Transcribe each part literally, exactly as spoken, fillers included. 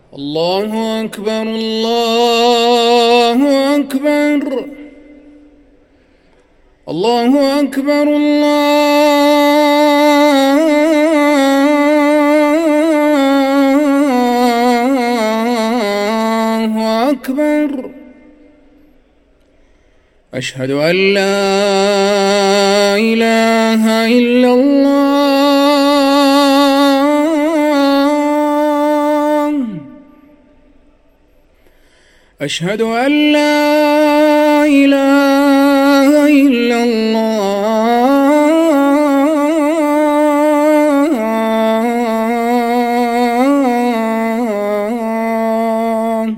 الله أكبر الله أكبر الله أكبر الله أكبر. أشهد أن لا إله إلا الله. أشهد أن لا إله إلا الله.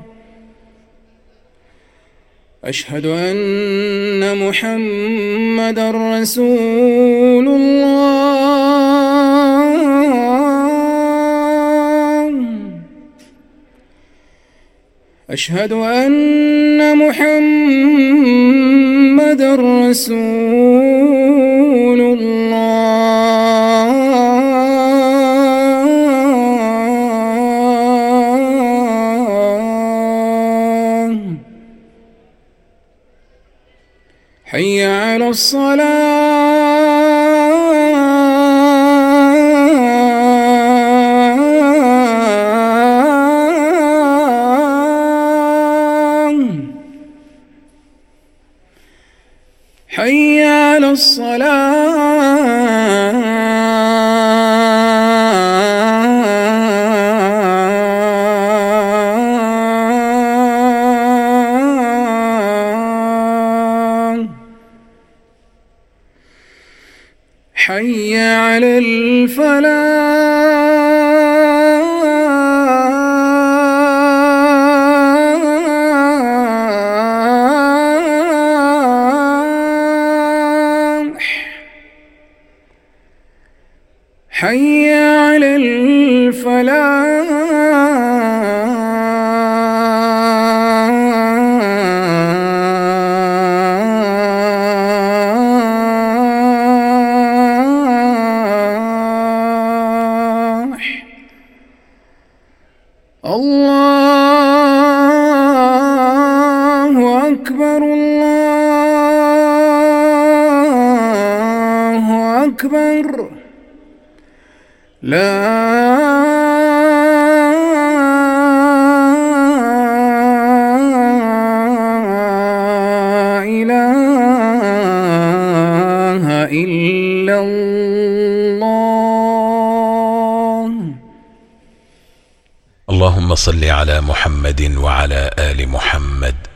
أشهد أن محمدًا رسول الله. أشهد أن محمدًا رسول الله. حي على الصلاة. حي على الصلاة. حي على الفلاح. حي على الفلاح. الله أكبر الله أكبر. لا إله إلا الله. اللهم صل على محمد وعلى آل محمد